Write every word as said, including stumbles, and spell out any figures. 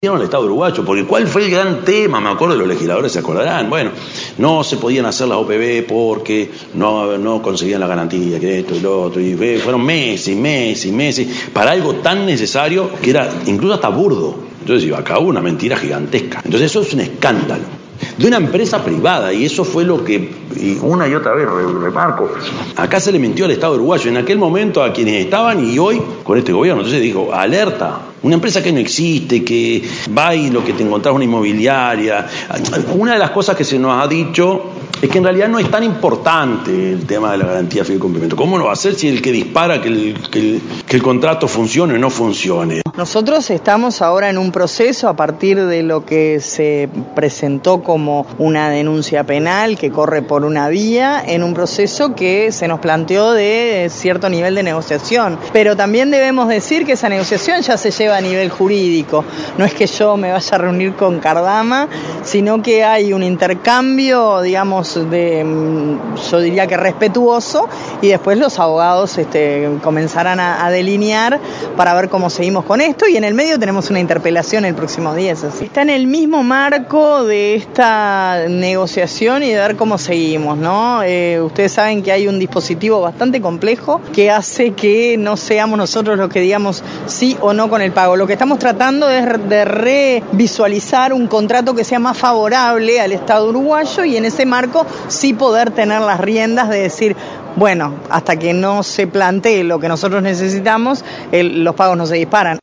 al Estado uruguayo, porque ¿cuál fue el gran tema? Me acuerdo, los legisladores se acordarán. Bueno, no se podían hacer las O P B porque no, no conseguían la garantía, que esto y lo otro, y fueron meses, meses, meses, para algo tan necesario que era incluso hasta burdo. Entonces digo, acá hubo una mentira gigantesca. Entonces eso es un escándalo de una empresa privada, y eso fue lo que, y una y otra vez remarco, acá se le mintió al Estado uruguayo en aquel momento a quienes estaban y hoy con este gobierno. Entonces digo, alerta, una empresa que no existe, que va y lo que te encontrás una inmobiliaria. Una de las cosas que se nos ha dicho es que en realidad no es tan importante el tema de la garantía de cumplimiento. ¿Cómo lo va a hacer si el que dispara que el, que el, que el contrato funcione o no funcione? Nosotros estamos ahora en un proceso a partir de lo que se presentó como una denuncia penal que corre por una vía, en un proceso que se nos planteó de cierto nivel de negociación. Pero también debemos decir que esa negociación ya se lleva a nivel jurídico. No es que yo me vaya a reunir con Cardama, sino que hay un intercambio, digamos, de, yo diría que respetuoso, y después los abogados este, comenzarán a, a delinear para ver cómo seguimos con esto, y en el medio tenemos una interpelación el próximo día. Así. Está en el mismo marco de esta negociación y de ver cómo seguimos, ¿no? Eh, ustedes saben que hay un dispositivo bastante complejo que hace que no seamos nosotros los que digamos sí o no con el pago. Lo que estamos tratando es de revisualizar un contrato que sea más favorable al Estado uruguayo, y en ese marco sí poder tener las riendas de decir, bueno, hasta que no se plantee lo que nosotros necesitamos, el, los pagos no se disparan.